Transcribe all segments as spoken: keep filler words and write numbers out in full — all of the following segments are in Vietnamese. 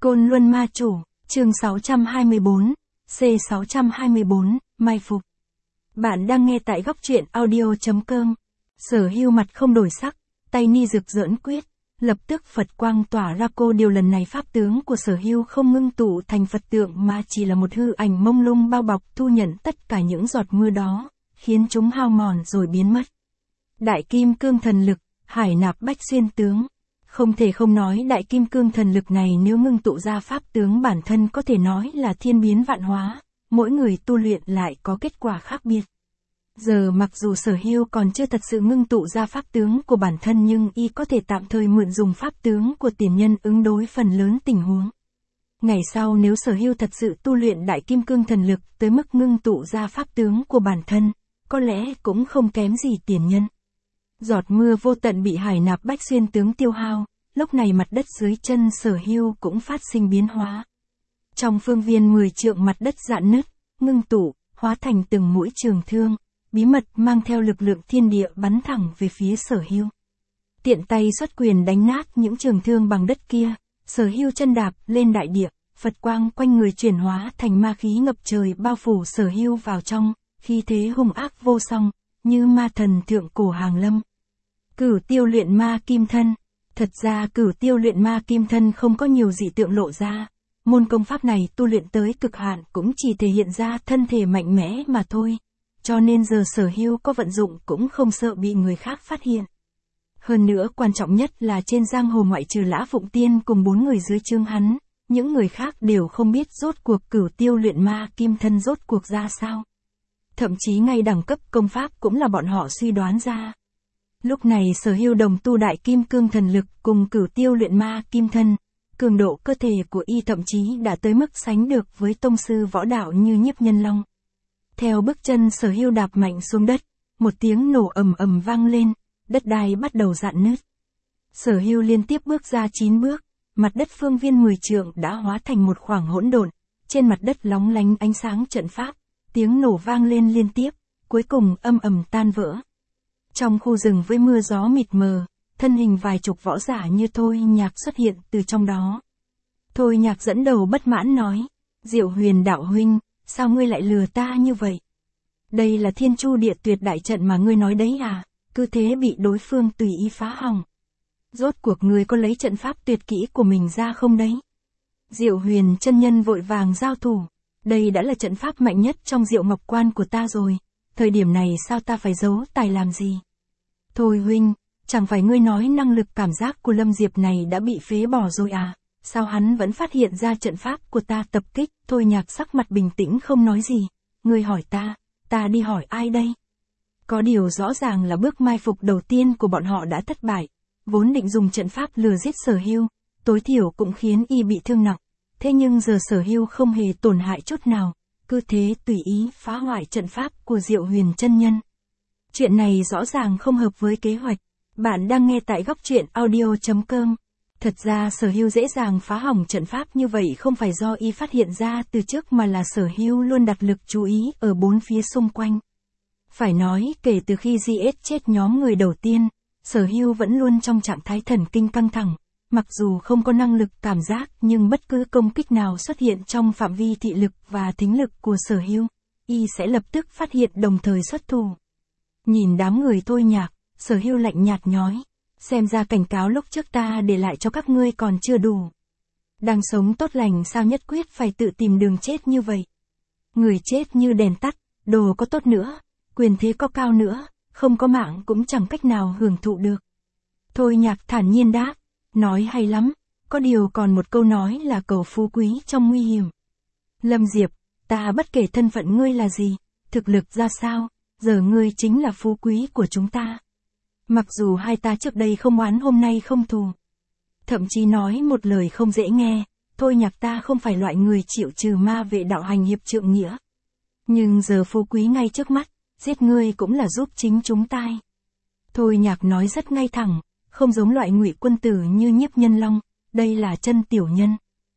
Côn Luân Ma Chủ, chương sáu trăm hai mươi bốn, C sáu trăm hai mươi bốn, Mai Phục. Bạn đang nghe tại góc truyện audio.com. Sở Hưu mặt không đổi sắc, tay ni rực rỡn quyết, lập tức Phật quang tỏa ra. Cô điều lần này pháp tướng của Sở Hưu không ngưng tụ thành Phật tượng mà chỉ là một hư ảnh mông lung bao bọc thu nhận tất cả những giọt mưa đó, khiến chúng hao mòn rồi biến mất. Đại Kim Cương Thần Lực, hải nạp bách xuyên tướng. Không thể không nói đại kim cương thần lực này nếu ngưng tụ ra pháp tướng bản thân có thể nói là thiên biến vạn hóa, mỗi người tu luyện lại có kết quả khác biệt. Giờ mặc dù Sở Hưu còn chưa thật sự ngưng tụ ra pháp tướng của bản thân nhưng y có thể tạm thời mượn dùng pháp tướng của tiền nhân ứng đối phần lớn tình huống. Ngày sau nếu Sở Hưu thật sự tu luyện đại kim cương thần lực tới mức ngưng tụ ra pháp tướng của bản thân, có lẽ cũng không kém gì tiền nhân. Giọt mưa vô tận bị hải nạp bách xuyên tướng tiêu hao, lúc này mặt đất dưới chân Sở Hưu cũng phát sinh biến hóa. Trong phương viên mười trượng mặt đất rạn nứt, ngưng tụ, hóa thành từng mũi trường thương, bí mật mang theo lực lượng thiên địa bắn thẳng về phía Sở Hưu. Tiện tay xuất quyền đánh nát những trường thương bằng đất kia, Sở Hưu chân đạp lên đại địa, Phật quang quanh người chuyển hóa thành ma khí ngập trời bao phủ Sở Hưu vào trong, khí thế hung ác vô song, như ma thần thượng cổ hàng lâm. Cửu tiêu luyện ma kim thân. Thật ra cửu tiêu luyện ma kim thân không có nhiều dị tượng lộ ra. Môn công pháp này tu luyện tới cực hạn cũng chỉ thể hiện ra thân thể mạnh mẽ mà thôi. Cho nên giờ Sở Hưu có vận dụng cũng không sợ bị người khác phát hiện. Hơn nữa quan trọng nhất là trên giang hồ ngoại trừ Lã Phụng Tiên cùng bốn người dưới trướng hắn, những người khác đều không biết rốt cuộc cửu tiêu luyện ma kim thân rốt cuộc ra sao. Thậm chí ngay đẳng cấp công pháp cũng là bọn họ suy đoán ra. Lúc này Sở Hưu đồng tu đại kim cương thần lực cùng cửu tiêu luyện ma kim thân, cường độ cơ thể của y thậm chí đã tới mức sánh được với tông sư võ đạo như Nhiếp Nhân Long. Theo bước chân Sở Hưu đạp mạnh xuống đất, một tiếng nổ ầm ầm vang lên, đất đai bắt đầu rạn nứt. Sở Hưu liên tiếp bước ra chín bước, mặt đất phương viên mười trượng đã hóa thành một khoảng hỗn độn, trên mặt đất lóng lánh ánh sáng trận pháp, tiếng nổ vang lên liên tiếp, cuối cùng âm ầm tan vỡ. Trong khu rừng với mưa gió mịt mờ, thân hình vài chục võ giả như Thôi Nhạc xuất hiện từ trong đó. Thôi Nhạc dẫn đầu bất mãn nói, Diệu Huyền đạo huynh, sao ngươi lại lừa ta như vậy? Đây là Thiên Chu Địa Tuyệt đại trận mà ngươi nói đấy à, cứ thế bị đối phương tùy ý phá hỏng. Rốt cuộc ngươi có lấy trận pháp tuyệt kỹ của mình ra không đấy? Diệu Huyền chân nhân vội vàng giao thủ, đây đã là trận pháp mạnh nhất trong Diệu Ngọc Quan của ta rồi. Thời điểm này sao ta phải giấu tài làm gì? Thôi huynh, chẳng phải ngươi nói năng lực cảm giác của Lâm Diệp này đã bị phế bỏ rồi à? Sao hắn vẫn phát hiện ra trận pháp của ta tập kích? Thôi Nhạc sắc mặt bình tĩnh không nói gì. Ngươi hỏi ta, ta đi hỏi ai đây? Có điều rõ ràng là bước mai phục đầu tiên của bọn họ đã thất bại. Vốn định dùng trận pháp lừa giết Sở Hưu, tối thiểu cũng khiến y bị thương nặng. Thế nhưng giờ Sở Hưu không hề tổn hại chút nào. Cứ thế tùy ý phá hoại trận pháp của Diệu Huyền chân nhân. Chuyện này rõ ràng không hợp với kế hoạch. Bạn đang nghe tại góc truyện audio.com. Thật ra Sở Hưu dễ dàng phá hỏng trận pháp như vậy không phải do y phát hiện ra từ trước mà là Sở Hưu luôn đặt lực chú ý ở bốn phía xung quanh. Phải nói kể từ khi giê ét chết nhóm người đầu tiên, Sở Hưu vẫn luôn trong trạng thái thần kinh căng thẳng. Mặc dù không có năng lực cảm giác nhưng bất cứ công kích nào xuất hiện trong phạm vi thị lực và thính lực của Sở Hưu, y sẽ lập tức phát hiện đồng thời xuất thủ. Nhìn đám người Thôi Nhạc, Sở Hưu lạnh nhạt nói, xem ra cảnh cáo lúc trước ta để lại cho các ngươi còn chưa đủ. Đang sống tốt lành sao nhất quyết phải tự tìm đường chết như vậy? Người chết như đèn tắt, đồ có tốt nữa, quyền thế có cao nữa, không có mạng cũng chẳng cách nào hưởng thụ được. Thôi Nhạc thản nhiên đáp. Nói hay lắm, có điều còn một câu nói là cầu phú quý trong nguy hiểm. Lâm Diệp, ta bất kể thân phận ngươi là gì, thực lực ra sao, giờ ngươi chính là phú quý của chúng ta. Mặc dù hai ta trước đây không oán hôm nay không thù. Thậm chí nói một lời không dễ nghe, Thôi Nhạc ta không phải loại người chịu trừ ma vệ đạo hành hiệp trượng nghĩa. Nhưng giờ phú quý ngay trước mắt, giết ngươi cũng là giúp chính chúng ta. Thôi Nhạc nói rất ngay thẳng. Không giống loại ngụy quân tử như Nhiếp Nhân Long, đây là chân tiểu nhân.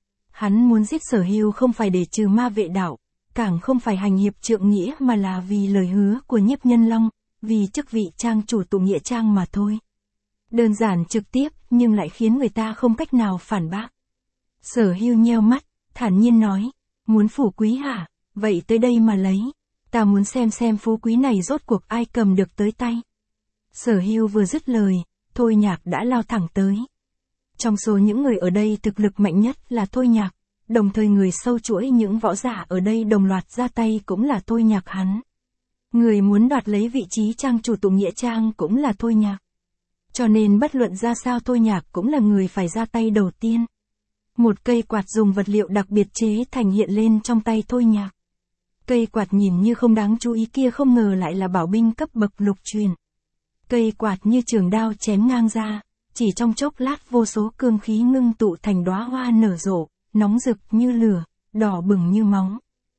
Hắn muốn giết Sở Hưu không phải để trừ ma vệ đạo, càng không phải hành hiệp trượng nghĩa mà là vì lời hứa của Nhiếp Nhân Long, vì chức vị trang chủ tụ nghĩa trang mà thôi. Đơn giản trực tiếp nhưng lại khiến người ta không cách nào phản bác. Sở Hưu nheo mắt, thản nhiên nói, muốn phú quý hả, vậy tới đây mà lấy, ta muốn xem xem phú quý này rốt cuộc ai cầm được tới tay. Sở Hưu vừa dứt lời, Thôi Nhạc đã lao thẳng tới. Trong số những người ở đây thực lực mạnh nhất là Thôi Nhạc, đồng thời người sâu chuỗi những võ giả ở đây đồng loạt ra tay cũng là Thôi Nhạc hắn. Người muốn đoạt lấy vị trí trang chủ tụ nghĩa trang cũng là Thôi Nhạc. Cho nên bất luận ra sao Thôi Nhạc cũng là người phải ra tay đầu tiên. Một cây quạt dùng vật liệu đặc biệt chế thành hiện lên trong tay Thôi Nhạc. Cây quạt nhìn như không đáng chú ý kia không ngờ lại là bảo binh cấp bậc lục truyền. Cây quạt như trường đao chém ngang ra, chỉ trong chốc lát vô số cương khí ngưng tụ thành đóa hoa nở rộ, nóng rực như lửa, đỏ bừng như máu.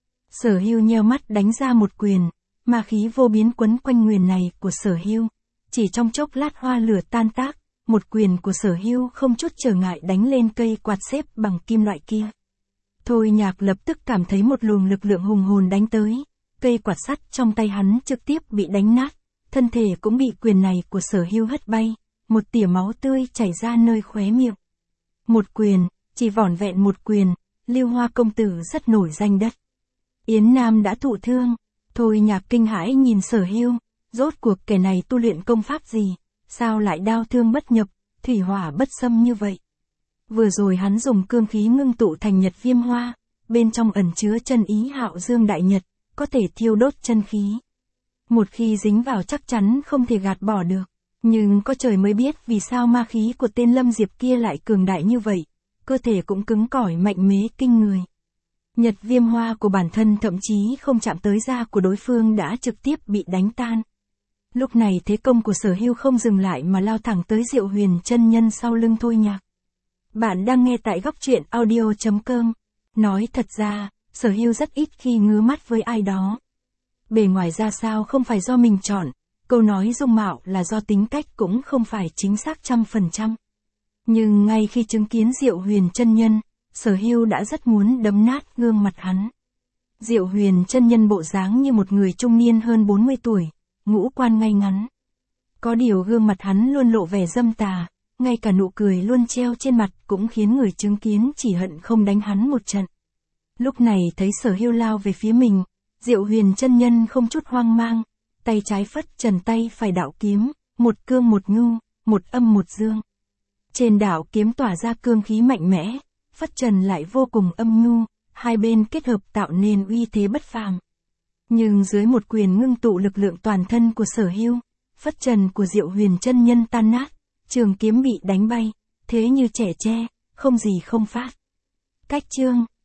Sở Hưu nheo mắt đánh ra một quyền, ma khí vô biến quấn quanh nguyền này của Sở Hưu. Chỉ trong chốc lát hoa lửa tan tác, một quyền của Sở Hưu không chút trở ngại đánh lên cây quạt xếp bằng kim loại kia. Thôi Nhạc lập tức cảm thấy một luồng lực lượng hùng hồn đánh tới, cây quạt sắt trong tay hắn trực tiếp bị đánh nát, thân thể cũng bị quyền này của Sở Hưu hất bay, một tỉa máu tươi chảy ra nơi khóe miệng. Một quyền, chỉ vỏn vẹn một quyền, Lưu Hoa công tử rất nổi danh đất. Yến Nam đã thụ thương, Thôi Nhạc kinh hãi nhìn Sở Hưu, rốt cuộc kẻ này tu luyện công pháp gì, sao lại đao thương bất nhập, thủy hỏa bất xâm như vậy. Vừa rồi hắn dùng cương khí ngưng tụ thành nhật viêm hoa, bên trong ẩn chứa chân ý hạo dương đại nhật, có thể thiêu đốt chân khí. Một khi dính vào chắc chắn không thể gạt bỏ được, nhưng có trời mới biết vì sao ma khí của tên Lâm Diệp kia lại cường đại như vậy, cơ thể cũng cứng cỏi mạnh mẽ kinh người. Nhật viêm hoa của bản thân thậm chí không chạm tới da của đối phương đã trực tiếp bị đánh tan. Lúc này thế công của Sở Hưu không dừng lại mà lao thẳng tới Diệu Huyền chân nhân sau lưng Thôi Nhạc. Bạn đang nghe tại góc truyện audio chấm com. Nói thật ra, Sở Hưu rất ít khi ngứa mắt với ai đó. Bề ngoài ra sao không phải do mình chọn, câu nói dung mạo là do tính cách cũng không phải chính xác trăm phần trăm. Nhưng ngay khi chứng kiến Diệu Huyền chân nhân, Sở Hưu đã rất muốn đấm nát gương mặt hắn. Diệu Huyền chân nhân bộ dáng như một người trung niên hơn bốn mươi tuổi, ngũ quan ngay ngắn. Có điều gương mặt hắn luôn lộ vẻ dâm tà, ngay cả nụ cười luôn treo trên mặt cũng khiến người chứng kiến chỉ hận không đánh hắn một trận. Lúc này thấy Sở Hưu lao về phía mình, Diệu Huyền chân nhân không chút hoang mang, tay trái phất trần tay phải đạo kiếm, một cương một nhu, một âm một dương. Trên đạo kiếm tỏa ra cương khí mạnh mẽ, phất trần lại vô cùng âm nhu, hai bên kết hợp tạo nên uy thế bất phàm. Nhưng dưới một quyền ngưng tụ lực lượng toàn thân của Sở Hưu, phất trần của Diệu Huyền chân nhân tan nát, trường kiếm bị đánh bay, thế như trẻ tre, không gì không phát. Cách chương